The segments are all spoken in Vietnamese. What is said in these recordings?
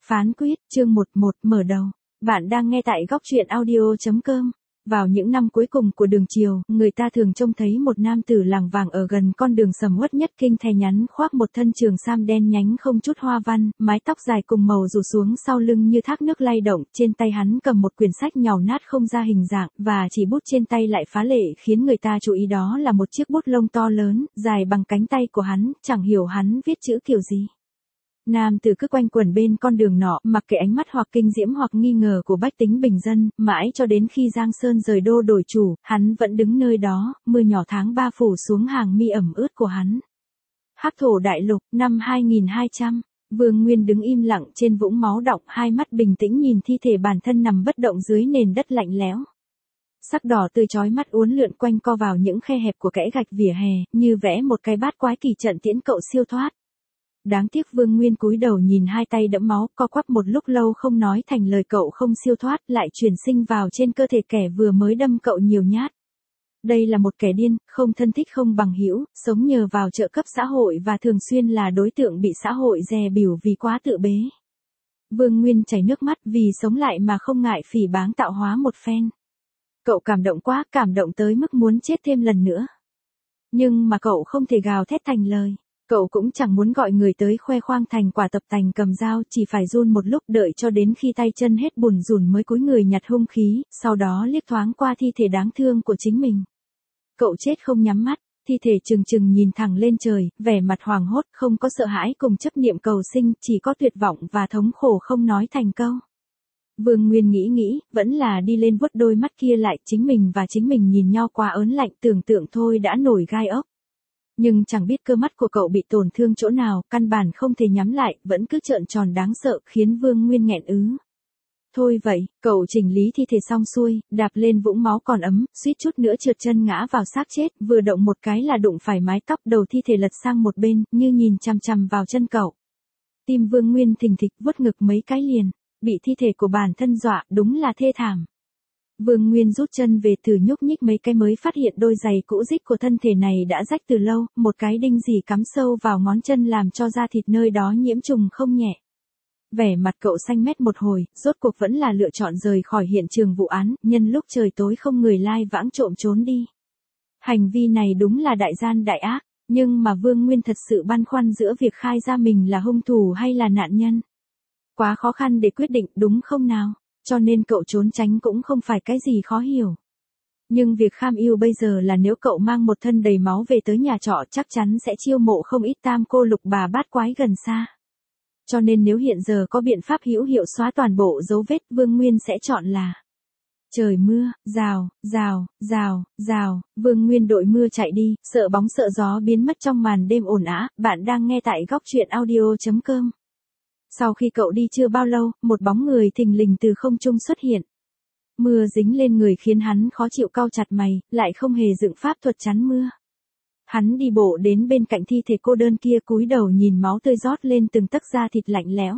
Phán quyết, chương 11, mở đầu. Bạn đang nghe tại góc truyện audio.com. Vào những năm cuối cùng của đường triều, người ta thường trông thấy một nam tử làng vàng ở gần con đường sầm uất nhất kinh thè nhắn khoác một thân trường sam đen nhánh không chút hoa văn, mái tóc dài cùng màu rủ xuống sau lưng như thác nước lay động, trên tay hắn cầm một quyển sách nhàu nát không ra hình dạng, và chỉ bút trên tay lại phá lệ khiến người ta chú ý, đó là một chiếc bút lông to lớn, dài bằng cánh tay của hắn, chẳng hiểu hắn viết chữ kiểu gì. Nam tử cứ quanh quẩn bên con đường nọ, mặc kệ ánh mắt hoặc kinh diễm hoặc nghi ngờ của bách tính bình dân, mãi cho đến khi Giang Sơn rời đô đổi chủ, hắn vẫn đứng nơi đó, mưa nhỏ tháng 3 phủ xuống hàng mi ẩm ướt của hắn. Hắc thổ đại lục, năm 2200, Vương Nguyên đứng im lặng trên vũng máu đọng, hai mắt bình tĩnh nhìn thi thể bản thân nằm bất động dưới nền đất lạnh lẽo. Sắc đỏ tươi chói mắt uốn lượn quanh co vào những khe hẹp của kẽ gạch vỉa hè, như vẽ một cái bát quái kỳ trận tiễn cậu siêu thoát. Đáng tiếc Vương Nguyên cúi đầu nhìn hai tay đẫm máu, co quắp một lúc lâu không nói thành lời, cậu không siêu thoát, lại chuyển sinh vào trên cơ thể kẻ vừa mới đâm cậu nhiều nhát. Đây là một kẻ điên, không thân thích không bằng hữu, sống nhờ vào trợ cấp xã hội và thường xuyên là đối tượng bị xã hội dè bỉu vì quá tự bế. Vương Nguyên chảy nước mắt vì sống lại mà không ngại phỉ báng tạo hóa một phen. Cậu cảm động quá, cảm động tới mức muốn chết thêm lần nữa. Nhưng mà cậu không thể gào thét thành lời. Cậu cũng chẳng muốn gọi người tới khoe khoang thành quả tập tành cầm dao, chỉ phải run một lúc đợi cho đến khi tay chân hết bùn rùn mới cúi người nhặt hung khí, sau đó liếc thoáng qua thi thể đáng thương của chính mình. Cậu chết không nhắm mắt, thi thể trừng trừng nhìn thẳng lên trời, vẻ mặt hoảng hốt, không có sợ hãi cùng chấp niệm cầu sinh, chỉ có tuyệt vọng và thống khổ không nói thành câu. Vương Nguyên nghĩ, vẫn là đi lên vuốt đôi mắt kia lại, chính mình và chính mình nhìn nhau quá ớn lạnh, tưởng tượng thôi đã nổi gai ốc. Nhưng chẳng biết cơ mắt của cậu bị tổn thương chỗ nào, căn bản không thể nhắm lại, vẫn cứ trợn tròn đáng sợ, khiến Vương Nguyên nghẹn ứ. Thôi vậy, cậu chỉnh lý thi thể xong xuôi, đạp lên vũng máu còn ấm, suýt chút nữa trượt chân ngã vào xác chết, vừa động một cái là đụng phải mái tóc, đầu thi thể lật sang một bên, như nhìn chằm chằm vào chân cậu. Tim Vương Nguyên thình thịch, vuốt ngực mấy cái liền, bị thi thể của bản thân dọa, đúng là thê thảm. Vương Nguyên rút chân về thử nhúc nhích mấy cái mới phát hiện đôi giày cũ rích của thân thể này đã rách từ lâu, một cái đinh dì cắm sâu vào ngón chân làm cho da thịt nơi đó nhiễm trùng không nhẹ. Vẻ mặt cậu xanh mét một hồi, rốt cuộc vẫn là lựa chọn rời khỏi hiện trường vụ án, nhân lúc trời tối không người lai vãng trộm trốn đi. Hành vi này đúng là đại gian đại ác, nhưng mà Vương Nguyên thật sự băn khoăn giữa việc khai ra mình là hung thủ hay là nạn nhân. Quá khó khăn để quyết định, đúng không nào? Cho nên cậu trốn tránh cũng không phải cái gì khó hiểu. Nhưng việc kham ưu bây giờ là nếu cậu mang một thân đầy máu về tới nhà trọ chắc chắn sẽ chiêu mộ không ít tam cô lục bà bát quái gần xa. Cho nên nếu hiện giờ có biện pháp hữu hiệu xóa toàn bộ dấu vết, Vương Nguyên sẽ chọn là trời mưa, rào, rào, rào, rào, Vương Nguyên đội mưa chạy đi, sợ bóng sợ gió biến mất trong màn đêm ồn ào. Bạn đang nghe tại góc truyện audio.com. Sau khi cậu đi chưa bao lâu, một bóng người thình lình từ không trung xuất hiện. Mưa dính lên người khiến hắn khó chịu, cau chặt mày, lại không hề dựng pháp thuật chắn mưa. Hắn đi bộ đến bên cạnh thi thể cô đơn kia, cúi đầu nhìn máu tươi rót lên từng tấc da thịt lạnh lẽo.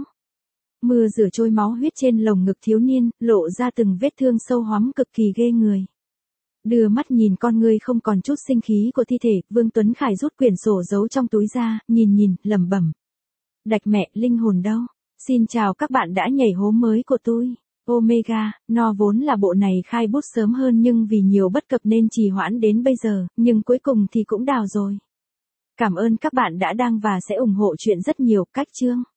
Mưa rửa trôi máu huyết trên lồng ngực thiếu niên, lộ ra từng vết thương sâu hoắm cực kỳ ghê người. Đưa mắt nhìn con ngươi không còn chút sinh khí của thi thể, Vương Tuấn Khải rút quyển sổ giấu trong túi ra, nhìn, lẩm bẩm. Đạch mẹ, linh hồn đâu? Xin chào các bạn đã nhảy hố mới của tôi. Omega, nó vốn là bộ này khai bút sớm hơn nhưng vì nhiều bất cập nên trì hoãn đến bây giờ, nhưng cuối cùng thì cũng đào rồi. Cảm ơn các bạn đã đang và sẽ ủng hộ chuyện rất nhiều. Cách chương.